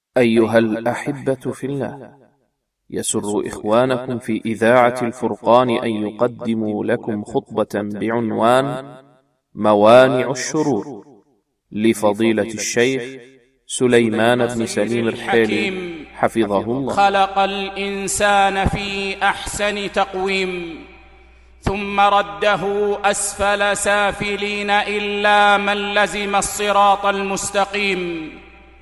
أيها الأحبة في الله، يسر إخوانكم في إذاعة الفرقان أن يقدموا لكم خطبة بعنوان موانع الشرور لفضيلة الشيخ سليمان بن سليم الحيلي حفظه الله. خلق الإنسان في أحسن تقويم ثم رده أسفل سافلين إلا من لزم الصراط المستقيم،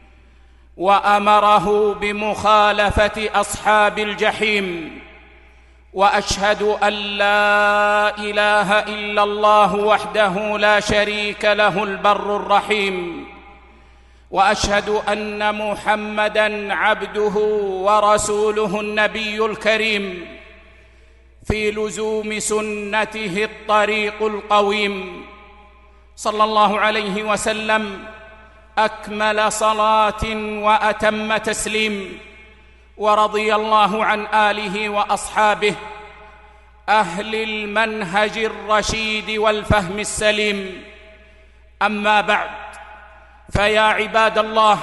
وأمره بمخالفة أصحاب الجحيم. وأشهد أن لا إله إلا الله وحده لا شريك له البر الرحيم، وأشهد أن محمدًا عبده ورسوله النبي الكريم، في لزوم سنته الطريق القويم، صلى الله عليه وسلم أكمل صلاة وأتم تسليم. ورضي الله عن آله وأصحابه أهل المنهج الرشيد والفهم السليم. أما بعد، فيا عباد الله،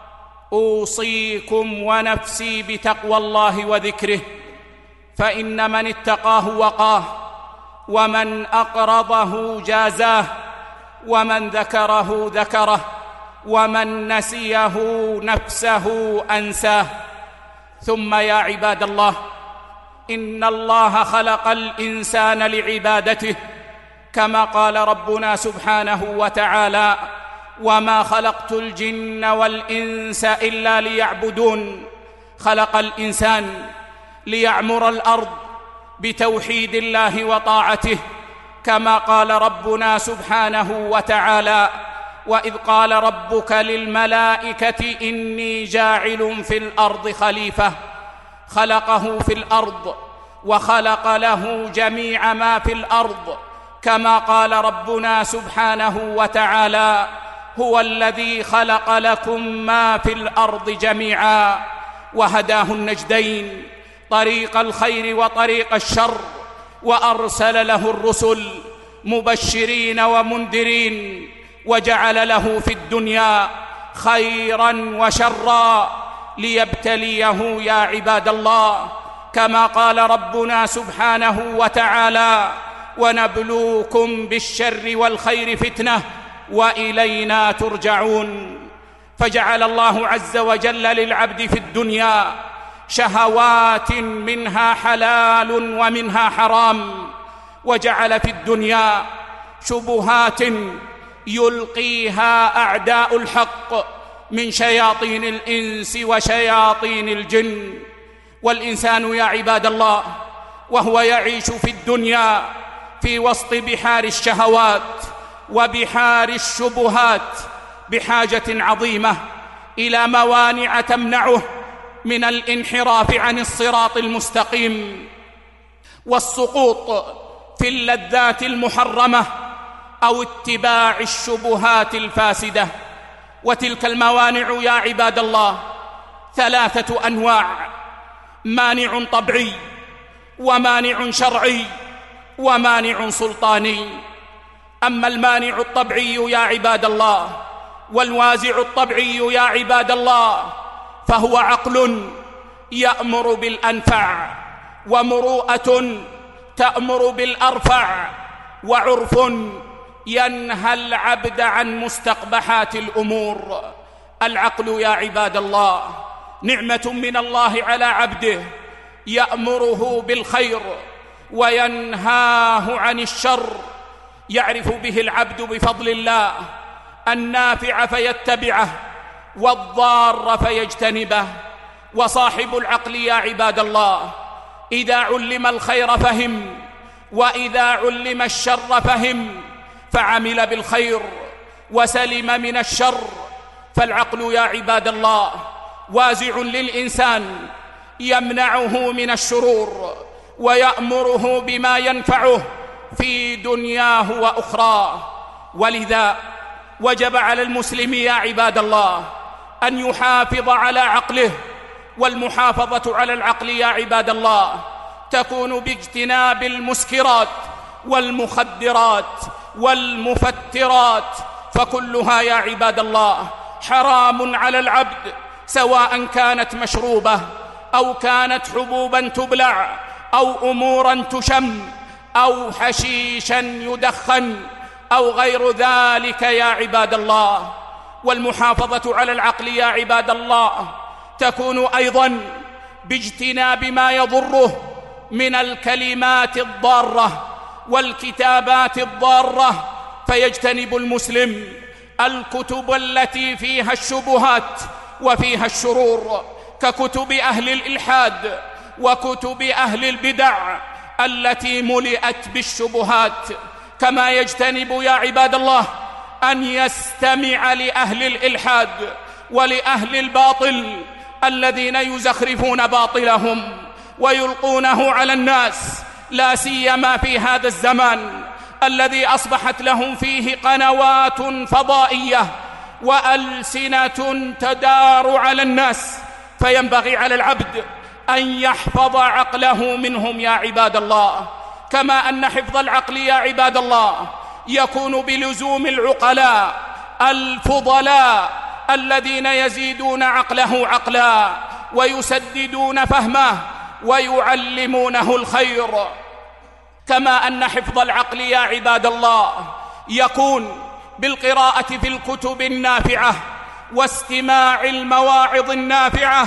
أوصيكم ونفسي بتقوى الله وذكره، فإن من اتقاه وقاه، ومن أقرضه جازاه، ومن ذكره ذكره، ومن نسيه نفسه أنساه. ثم يا عباد الله، إن الله خلق الإنسان لعبادته، كما قال ربنا سبحانه وتعالى: وما خلقت الجن والإنس إلا ليعبدون. خلق الإنسان ليعمر الأرض بتوحيد الله وطاعته، كما قال ربنا سبحانه وتعالى: وإذ قال ربك للملائكة إني جاعل في الأرض خليفة. خلقه في الأرض وخلق له جميع ما في الأرض، كما قال ربنا سبحانه وتعالى: هو الذي خلق لكم ما في الأرض جميعا وهداه النجدين، طريق الخير وطريق الشر، وأرسل له الرسل مبشرين ومنذرين، وجعل له في الدنيا خيرا وشرا ليبتليه يا عباد الله، كما قال ربنا سبحانه وتعالى: ونبلوكم بالشر والخير فتنة وإلينا ترجعون. فجعل الله عز وجل للعبد في الدنيا شهوات منها حلال ومنها حرام، وجعل في الدنيا شبهات يلقيها أعداء الحق من شياطين الإنس وشياطين الجن. والإنسان يا عباد الله وهو يعيش في الدنيا في وسط بحار الشهوات وبحار الشبهات بحاجة عظيمة إلى موانع تمنعه من الانحراف عن الصراط المستقيم والسقوط في اللذات المحرمة أو اتباع الشبهات الفاسدة. وتلك الموانع يا عباد الله 3 أنواع: مانع طبعي، ومانع شرعي، ومانع سلطاني. أما المانع الطبعي يا عباد الله والوازع الطبعي يا عباد الله، فهو عقل يأمر بالأنفع، ومروءة تأمر بالأرفع، وعرف ينهى العبد عن مستقبحات الأمور. العقل يا عباد الله نعمة من الله على عبده، يأمره بالخير وينهاه عن الشر، يعرف به العبد بفضل الله النافع فيتبعه والضار فيجتنبه. وصاحب العقل يا عباد الله إذا علم الخير فهم، وإذا علم الشر فهم، فعمل بالخير وسلم من الشر. فالعقل يا عباد الله وازع للإنسان يمنعه من الشرور ويأمره بما ينفعه في دنياه وأخراه. ولذا وجب على المسلم يا عباد الله أن يحافظ على عقله. والمحافظة على العقل يا عباد الله تكون باجتناب المسكرات والمخدرات والمفترات، فكلها يا عباد الله حرام على العبد، سواء كانت مشروبة أو كانت حبوبا تبلع أو أمورا تشم أو حشيشا يدخن أو غير ذلك يا عباد الله. والمحافظة على العقل يا عباد الله تكون أيضا باجتناب ما يضره من الكلمات الضارة والكتابات الضارة، فيجتنب المسلم الكتب التي فيها الشبهات وفيها الشرور ككتب أهل الإلحاد وكتب أهل البدع التي ملئت بالشبهات. كما يجتنب يا عباد الله أن يستمع لأهل الإلحاد ولأهل الباطل الذين يزخرفون باطلهم ويلقونه على الناس، لا سيما في هذا الزمان الذي أصبحت لهم فيه قنوات فضائية وألسنة تدار على الناس. فينبغي على العبد أن يحفظ عقله منهم يا عباد الله، كما أن حفظ العقل يا عباد الله يكون بلزوم العقلاء الفضلاء الذين يزيدون عقله عقلا ويسددون فهمه ويعلمونه الخير. كما أن حفظ العقل يا عباد الله يكون بالقراءة في الكتب النافعة واستماع المواعظ النافعة،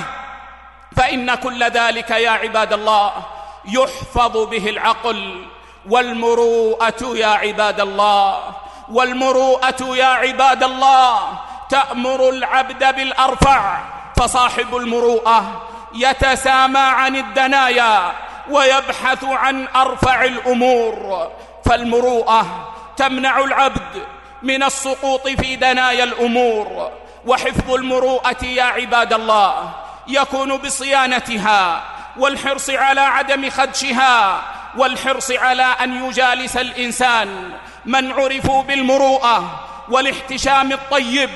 فإن كل ذلك يا عباد الله يحفظ به العقل. والمروءة يا عباد الله، والمروءة يا عباد الله تأمر العبد بالأرفع، فصاحب المروءة يتسامى عن الدنايا ويبحث عن أرفع الأمور. فالمروءة تمنع العبد من السقوط في دنايا الأمور. وحفظ المروءة يا عباد الله يكون بصيانتها والحرص على عدم خدشها، والحرص على أن يجالس الإنسان من عرفوا بالمروءة والاحتشام الطيب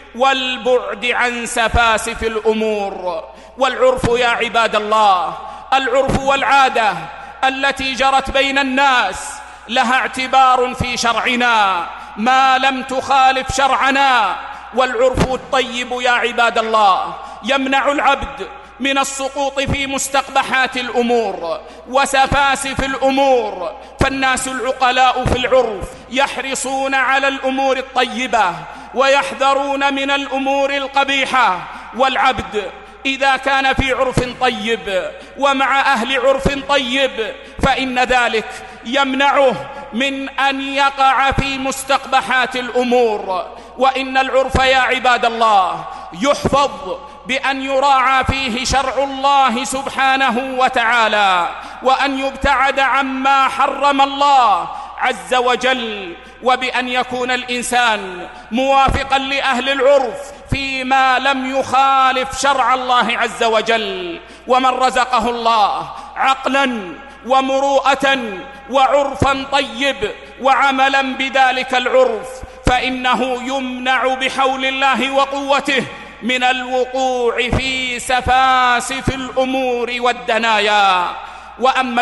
والبعد عن سفاسف الأمور. والعرف يا عباد الله، العرف والعادة التي جرت بين الناس لها اعتبار في شرعنا ما لم تخالف شرعنا. والعرف الطيب يا عباد الله يمنع العبد من السقوط في مستقبحات الأمور وسفاسف الأمور. فالناس العقلاء في العرف يحرصون على الأمور الطيبة ويحذرون من الأمور القبيحة. والعبد إذا كان في عرف طيب ومع أهل عرف طيب فإن ذلك يمنعه من أن يقع في مستقبحات الأمور. وإن العرف يا عباد الله يحفظ بأن يراعى فيه شرع الله سبحانه وتعالى، وأن يبتعد عما حرم الله عز وجل، وبأن يكون الإنسان موافقا لأهل العرف فيما لم يخالف شرع الله عز وجل. ومن رزقه الله عقلا ومروءة وعرفا طيب وعملا بذلك العرف فإنه يمنع بحول الله وقوته من الوقوع في سفاسف الأمور والدنايا. وأما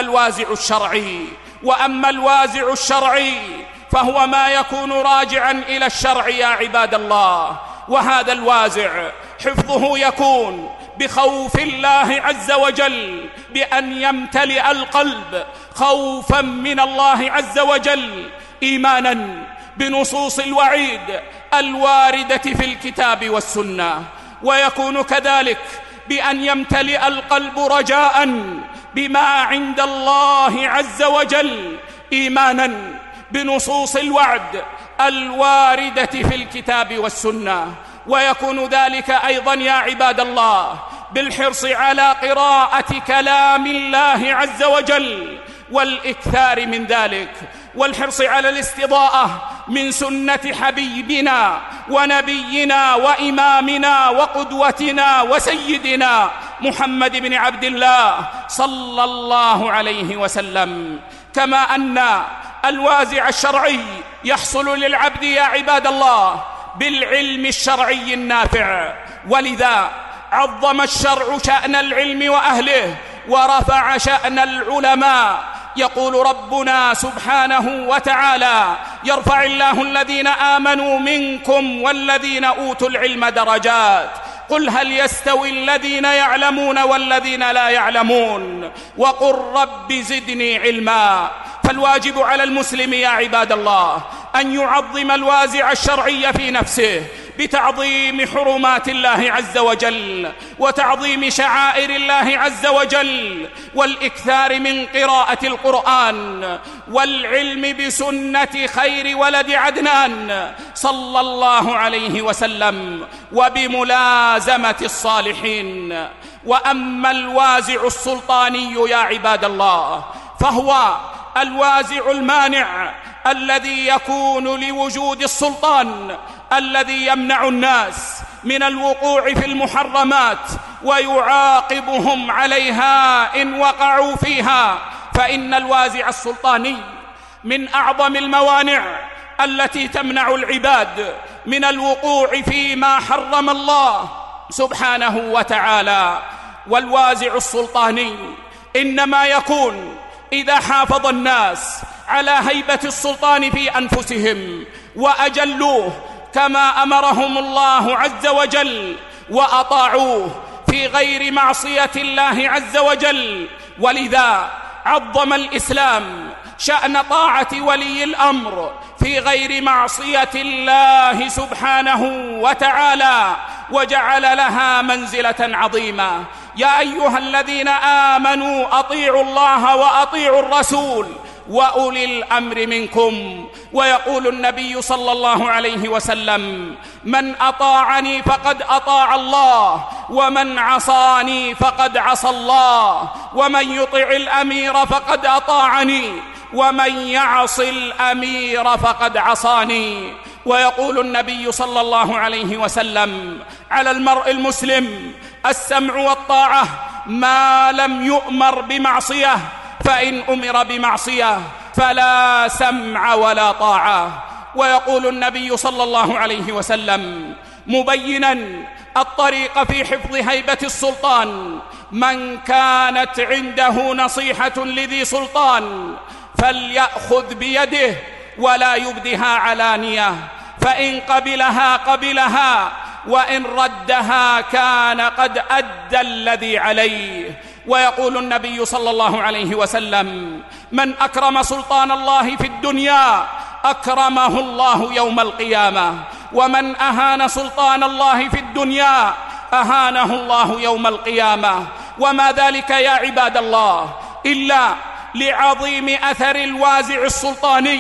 الوازع الشرعي فهو ما يكون راجعا إلى الشرع يا عباد الله. وهذا الوازع حفظه يكون بخوف الله عز وجل، بأن يمتلئ القلب خوفا من الله عز وجل، إيمانا بنصوص الوعيد الواردة في الكتاب والسنة. ويكون كذلك بأن يمتلئ القلب رجاء بما عند الله عز وجل، إيمانا بنصوص الوعد الواردة في الكتاب والسنة. ويكون ذلك أيضا يا عباد الله بالحرص على قراءة كلام الله عز وجل والإكثار من ذلك، والحرص على الاستضاءة من سنة حبيبنا ونبينا وإمامنا وقدوتنا وسيدنا محمد بن عبد الله صلى الله عليه وسلم. كما أن الوازع الشرعي يحصل للعبد يا عباد الله بالعلم الشرعي النافع، ولذا عظم الشرع شأن العلم وأهله ورفع شأن العلماء. يقول ربنا سبحانه وتعالى: يرفع الله الذين آمنوا منكم والذين أوتوا العلم درجات. قل هل يستوي الذين يعلمون والذين لا يعلمون وقل رب زدني علما. فالواجب على المسلم يا عباد الله أن يعظم الوازع الشرعي في نفسه بتعظيم حرمات الله عز وجل وتعظيم شعائر الله عز وجل، والإكثار من قراءة القرآن والعلم بسنة خير ولد عدنان صلى الله عليه وسلم، وبملازمة الصالحين. وأما الوازع السلطاني يا عباد الله فهو الوازع المانع الذي يكون لوجود السلطان، الذي يمنع الناس من الوقوع في المحرمات ويعاقبهم عليها إن وقعوا فيها. فإن الوازع السلطاني من أعظم الموانع التي تمنع العباد من الوقوع فيما حرم الله سبحانه وتعالى. والوازع السلطاني إنما يكون إذا حافظ الناس على هيبة السلطان في أنفسهم وأجلوه كما أمرهم الله عز وجل وأطاعوه في غير معصية الله عز وجل. ولذا عظم الإسلام شأن طاعة ولي الأمر في غير معصية الله سبحانه وتعالى، وجعل لها منزلة عظيمة. يا أيها الذين آمنوا أطيعوا الله وأطيعوا الرسول وأولي الأمر منكم. ويقول النبي صلى الله عليه وسلم: من أطاعني فقد أطاع الله، ومن عصاني فقد عصى الله، ومن يطع الأمير فقد أطاعني، ومن يعص الأمير فقد عصاني. ويقول النبي صلى الله عليه وسلم: على المرء المسلم السمع والطاعة ما لم يؤمر بمعصية، فإن أمر بمعصية فلا سمع ولا طاعة. ويقول النبي صلى الله عليه وسلم مبينا الطريق في حفظ هيبة السلطان: من كانت عنده نصيحة لذي سلطان فليأخذ بيده ولا يبدها علانية، فإن قبلها قبلها، وإن ردها كان قد أدى الذي عليه. ويقول النبي صلى الله عليه وسلم: من أكرم سلطان الله في الدنيا أكرمه الله يوم القيامة، ومن أهان سلطان الله في الدنيا أهانه الله يوم القيامة. وما ذلك يا عباد الله إلا لعظيم أثر الوازع السلطاني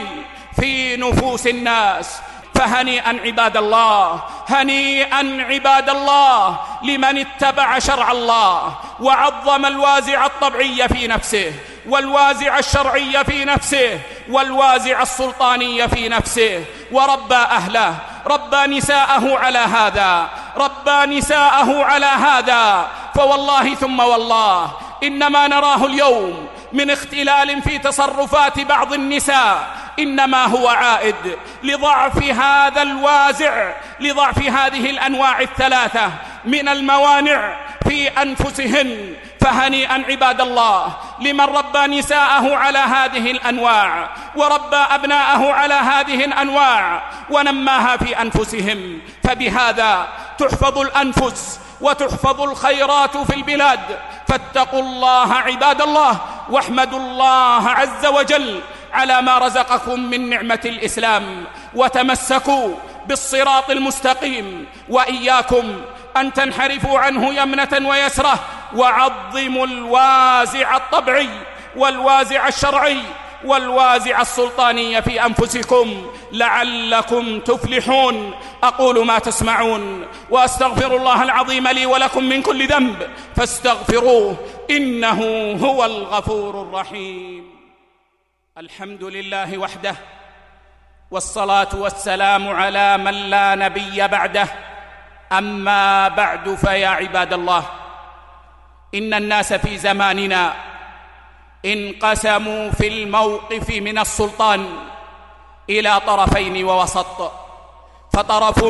في نفوس الناس. فهنيئا عباد الله، هنيئا عباد الله لمن اتبع شرع الله وعظم الوازع الطبعي في نفسه، والوازع الشرعي في نفسه، والوازع السلطاني في نفسه، وربى أهله، ربى نساءه على هذا، ربى نساءه على هذا. فوالله ثم والله إنما نراه اليوم من اختلال في تصرفات بعض النساء إنما هو عائد لضعف هذا الوازع، لضعف هذه الأنواع الثلاثة من الموانع في أنفسهن. فهنيئا عباد الله لمن ربى نساءه على هذه الأنواع وربى أبناءه على هذه الأنواع ونماها في أنفسهم. فبهذا تحفظ الأنفس وتحفظ الخيرات في البلاد. فاتقوا الله عباد الله، واحمدوا الله عز وجل على ما رزقكم من نعمة الإسلام، وتمسكوا بالصراط المستقيم، وإياكم أن تنحرفوا عنه يمنة ويسرة. وعظموا الوازع الطبعي والوازع الشرعي والوازع السلطاني في أنفسكم لعلكم تفلحون. أقول ما تسمعون وأستغفر الله العظيم لي ولكم من كل ذنب فاستغفروه إنه هو الغفور الرحيم. الحمد لله وحده، والصلاة والسلام على من لا نبي بعده. أما بعد، فيا عباد الله، إن الناس في زماننا انقسموا في الموقف من السلطان إلى طرفين ووسط. فطرف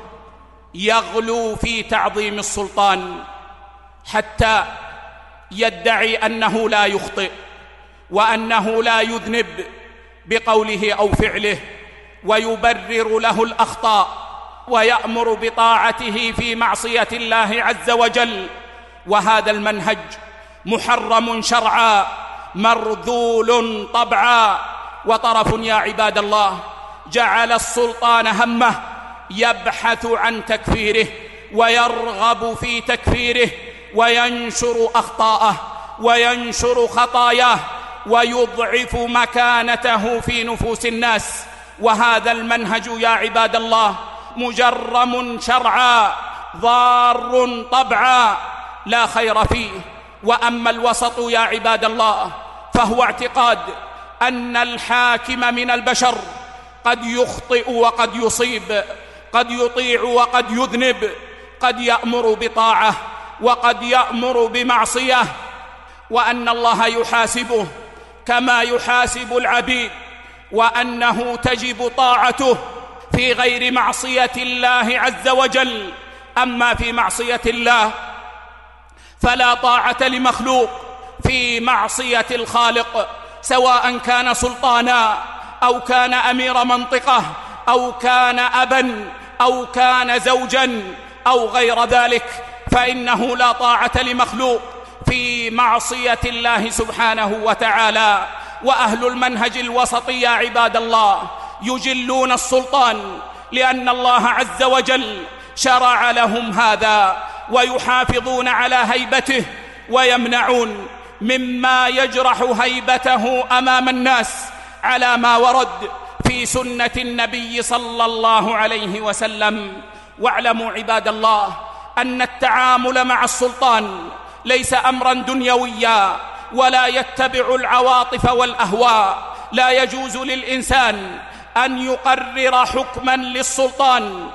يغلو في تعظيم السلطان حتى يدعي أنه لا يخطئ وأنه لا يذنب بقوله أو فعله، ويبرر له الأخطاء ويأمر بطاعته في معصية الله عز وجل. وهذا المنهج محرم شرعا مرذول طبعا. وطرف يا عباد الله جعل السلطان همه يبحث عن تكفيره ويرغب في تكفيره وينشر أخطاءه وينشر خطاياه ويضعف مكانته في نفوس الناس. وهذا المنهج يا عباد الله مجرم شرعا ضار طبعا لا خير فيه. وأما الوسط يا عباد الله فهو اعتقاد أن الحاكم من البشر قد يخطئ وقد يصيب، قد يطيع وقد يذنب، قد يأمر بطاعة وقد يأمر بمعصية، وأن الله يحاسبه كما يحاسب العبيد، وأنه تجب طاعته في غير معصية الله عز وجل. أما في معصية الله فلا طاعة لمخلوق في معصية الخالق، سواء كان سلطانا أو كان أمير منطقة أو كان أبا أو كان زوجا أو غير ذلك، فإنه لا طاعة لمخلوق في معصية الله سبحانه وتعالى. وأهل المنهج الوسطي يا عباد الله يجلون السلطان لأن الله عز وجل شرع لهم هذا، ويحافظون على هيبته ويمنعون مما يجرح هيبته أمام الناس على ما ورد في سنة النبي صلى الله عليه وسلم. واعلموا عباد الله أن التعامل مع السلطان ليس أمرا دنيويا ولا يتبع العواطف والأهواء. لا يجوز للإنسان أن يقرر حكما للسلطان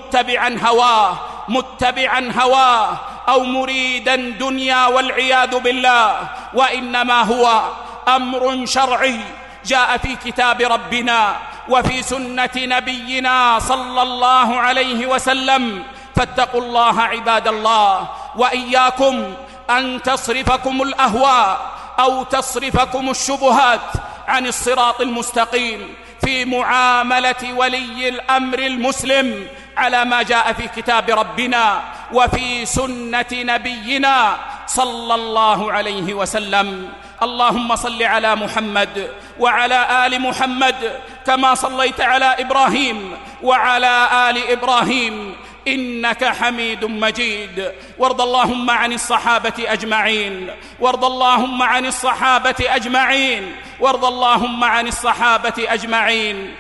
متبعا هواه أو مريدا دنيا والعياذ بالله، وإنما هو أمر شرعي جاء في كتاب ربنا وفي سنة نبينا صلى الله عليه وسلم. فاتقوا الله عباد الله، وإياكم أن تصرفكم الأهواء أو تصرفكم الشبهات عن الصراط المستقيم في معاملة ولي الأمر المسلم على ما جاء في كتاب ربنا وفي سنة نبينا صلى الله عليه وسلم. اللهم صل على محمد وعلى آل محمد كما صليت على إبراهيم وعلى آل إبراهيم إنك حميد مجيد. وارض اللهم عن الصحابة أجمعين، وارض اللهم عن الصحابة أجمعين، وارض اللهم عن الصحابة أجمعين.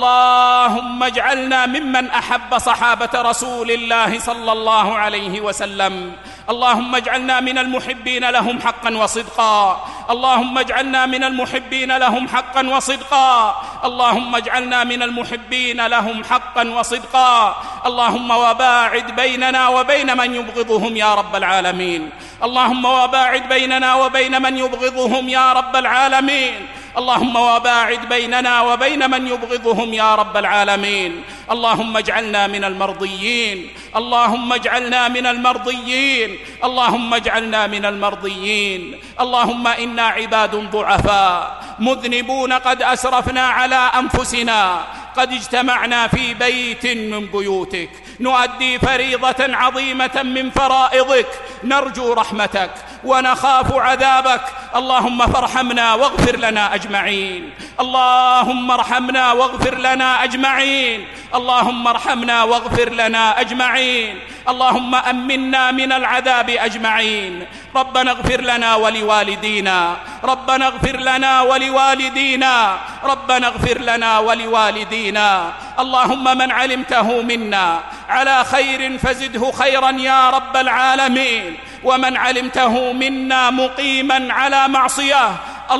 اللهم اجعلنا ممن أحب صحابة رسول الله صلى الله عليه وسلم. اللهم اجعلنا من المحبين لهم حقا وصدقا، اللهم اجعلنا من المحبين لهم حقا وصدقا، اللهم اجعلنا من المحبين لهم حقا وصدقا. اللهم وباعد بيننا وبين من يبغضهم يا رب العالمين، اللهم وباعد بيننا وبين من يبغضهم يا رب العالمين، اللهم وباعد بيننا وبين من يبغضهم يا رب العالمين. اللهم اجعلنا من المرضيين، اللهم اجعلنا من المرضيين، اللهم اجعلنا من المرضيين. اللهم إنا عباد ضعفاء مذنبون قد أسرفنا على أنفسنا، قد اجتمعنا في بيت من بيوتك نؤدي فريضة عظيمة من فرائضك، نرجو رحمتك ونخاف عذابك. اللهم فارحمنا واغفر لنا أجمعين، اللهم ارحمنا واغفر لنا أجمعين، اللهم ارحمنا واغفر لنا أجمعين. اللهم أمنا من العذاب أجمعين. ربنا اغفر لنا ولوالدينا، ربنا اغفر لنا ولوالدينا، ربنا اغفر لنا ولوالدينا. اللهم من علمته منا على خير فزده خيرا يا رب العالمين، ومن علمته منا مقيما على معصية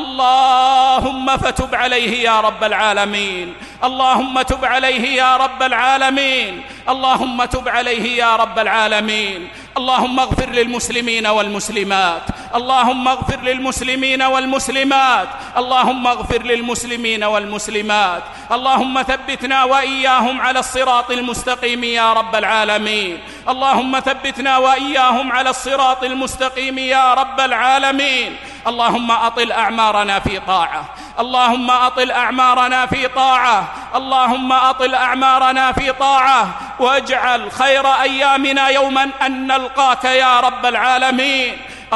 اللهم فتب عليه يا رب العالمين، اللهم تب عليه يا رب العالمين، اللهم تب عليه يا رب العالمين. اللهم اغفر للمسلمين والمسلمات، اللهم اغفر للمسلمين والمسلمات، اللهم اغفر للمسلمين والمسلمات. اللهم ثبتنا وإياهم على الصراط المستقيم يا رب العالمين، اللهم ثبتنا وإياهم على الصراط المستقيم يا رب العالمين. اللهم أطل أعمارنا في طاعة، اللهم أطل أعمارنا في طاعة، اللهم أطل أعمارنا في طاعة، واجعل خير أيامنا يوما أن نلقاك يا رب العالمين.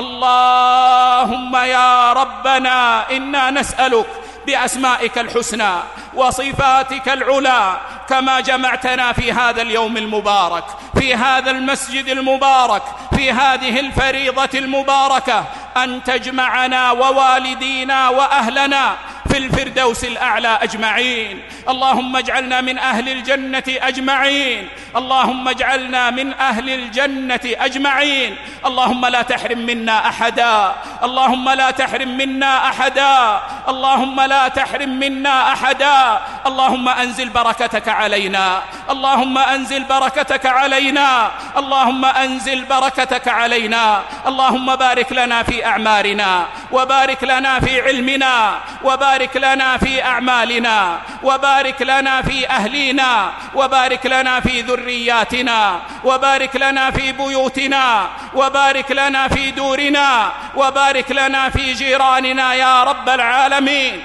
اللهم يا ربنا إنا نسألك بأسمائك الحسنى وصفاتك العلى كما جمعتنا في هذا اليوم المبارك، في هذا المسجد المبارك، في هذه الفريضة المباركة، أن تجمعنا ووالدينا وأهلنا في الفردوس الأعلى أجمعين. اللهم اجعلنا من أهل الجنة أجمعين، اللهم اجعلنا من أهل الجنة أجمعين. اللهم لا تحرم منا أحدا، اللهم لا تحرم منا أحدا، اللهم لا تحرم منا أحدا. اللهم أنزل بركتك علينا، اللهم أنزل بركتك علينا، اللهم أنزل بركتك علينا. اللهم بارك لنا في أعمارنا، وبارك لنا في علمنا، وبارك لنا في أعمالنا، وبارك لنا في أهلنا، وبارك لنا في ذرياتنا، وبارك لنا في بيوتنا، وبارك لنا في دورنا، وبارك لنا في جيراننا يا رب العالمين.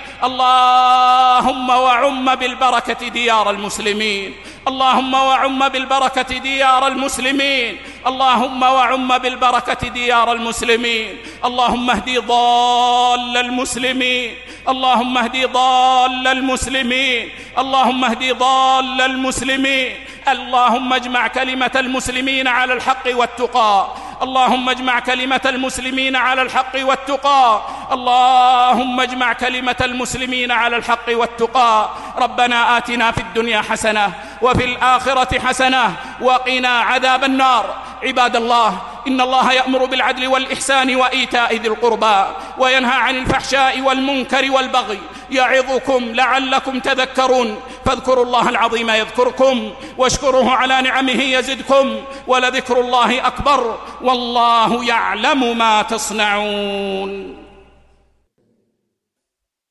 اللهم وعم بالبركة ديار المسلمين، اللهم وعم بالبركة ديار المسلمين، اللهم وعم بالبركة ديار المسلمين. اللهم اهدي ضال المسلمين، اللهم اهدي ضال المسلمين، اللهم اهدي ضال المسلمين. اللهم اجمع كلمة المسلمين على الحق والتقى، اللهم اجمع كلمة المسلمين على الحق والتقى، اللهم اجمع كلمة المسلمين على الحق والتقى. ربنا آتنا في الدنيا حسنة وفي الآخرة حسنة وقنا عذاب النار. عباد الله، إن الله يأمر بالعدل والإحسان وإيتاء ذي القربى وينهى عن الفحشاء والمنكر والبغي، يعظكم لعلكم تذكرون. فاذكروا الله العظيم يذكركم، واشكروه على نعمه يزدكم، ولذكر الله أكبر، والله يعلم ما تصنعون.